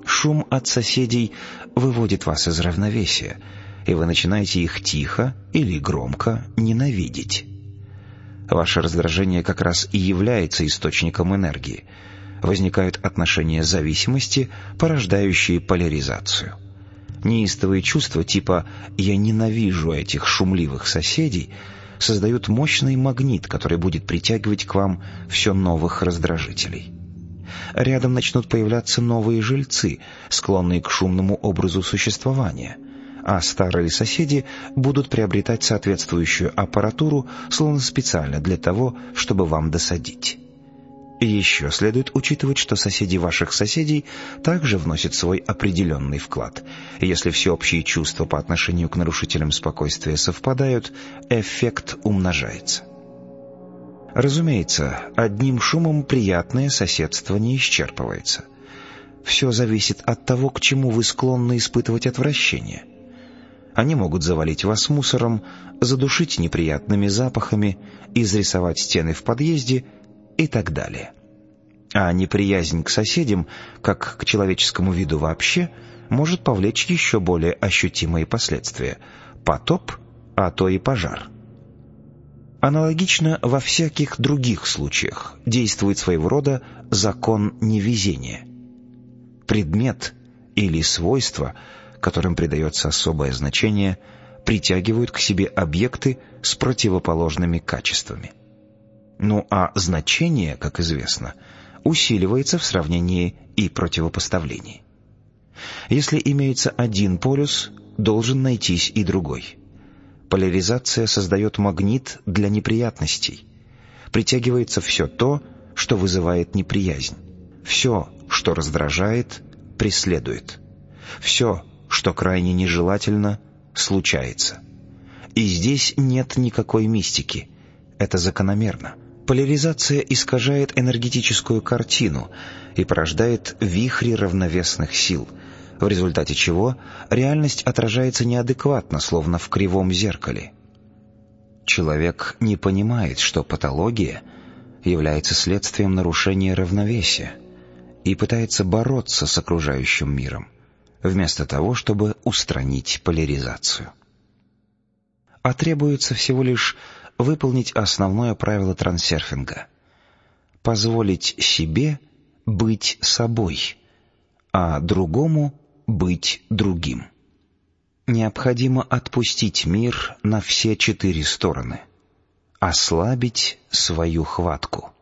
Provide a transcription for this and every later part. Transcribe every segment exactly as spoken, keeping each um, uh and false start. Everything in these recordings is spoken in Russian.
Шум от соседей выводит вас из равновесия, и вы начинаете их тихо или громко ненавидеть. Ваше раздражение как раз и является источником энергии. Возникают отношения зависимости, порождающие поляризацию. Неистовые чувства типа «я ненавижу этих шумливых соседей» создают мощный магнит, который будет притягивать к вам все новых раздражителей. Рядом начнут появляться новые жильцы, склонные к шумному образу существования, а старые соседи будут приобретать соответствующую аппаратуру, словно специально для того, чтобы вам досадить. И еще следует учитывать, что соседи ваших соседей также вносят свой определенный вклад. И если всеобщие чувства по отношению к нарушителям спокойствия совпадают, эффект умножается. Разумеется, одним шумом приятное соседство не исчерпывается. Все зависит от того, к чему вы склонны испытывать отвращение. Они могут завалить вас мусором, задушить неприятными запахами, изрисовать стены в подъезде и так далее. А неприязнь к соседям, как к человеческому виду вообще, может повлечь еще более ощутимые последствия – потоп, а то и пожар. Аналогично во всяких других случаях действует своего рода закон невезения. Предмет или свойство, которым придается особое значение, притягивают к себе объекты с противоположными качествами. Ну а значение, как известно, усиливается в сравнении и противопоставлении. Если имеется один полюс, должен найтись и другой. Поляризация создает магнит для неприятностей. Притягивается все то, что вызывает неприязнь. Все, что раздражает, преследует. Все, что крайне нежелательно, случается. И здесь нет никакой мистики. Это закономерно. Поляризация искажает энергетическую картину и порождает вихри равновесных сил, в результате чего реальность отражается неадекватно, словно в кривом зеркале. Человек не понимает, что патология является следствием нарушения равновесия, и пытается бороться с окружающим миром, вместо того, чтобы устранить поляризацию. А требуется всего лишь выполнить основное правило трансерфинга — позволить себе быть собой, а другому быть другим. Необходимо отпустить мир на все четыре стороны, ослабить свою хватку.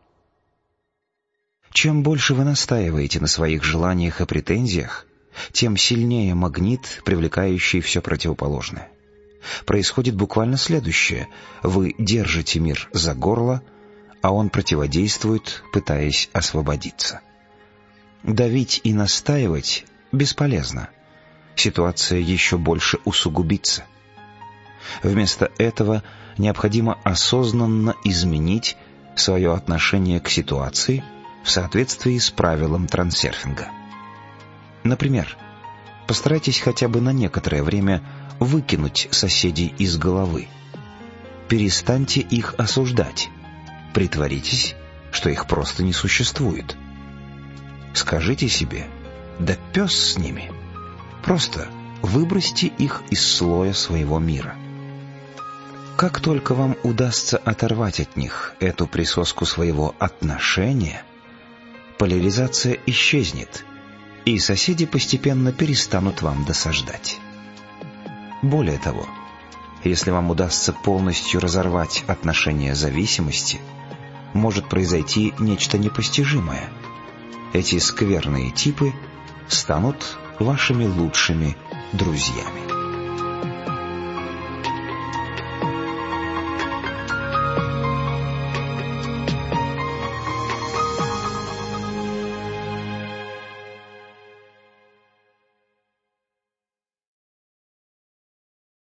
Чем больше вы настаиваете на своих желаниях и претензиях, тем сильнее магнит, привлекающий все противоположное. Происходит буквально следующее: вы держите мир за горло, а он противодействует, пытаясь освободиться. Давить и настаивать бесполезно. Ситуация еще больше усугубится. Вместо этого необходимо осознанно изменить свое отношение к ситуации в соответствии с правилом трансерфинга. Например, постарайтесь хотя бы на некоторое время выкинуть соседей из головы. Перестаньте их осуждать. Притворитесь, что их просто не существует. Скажите себе: да пес с ними. Просто выбросьте их из слоя своего мира. Как только вам удастся оторвать от них эту присоску своего отношения, поляризация исчезнет, и соседи постепенно перестанут вам досаждать. Более того, если вам удастся полностью разорвать отношения зависимости, может произойти нечто непостижимое. Эти скверные типы станут вашими лучшими друзьями.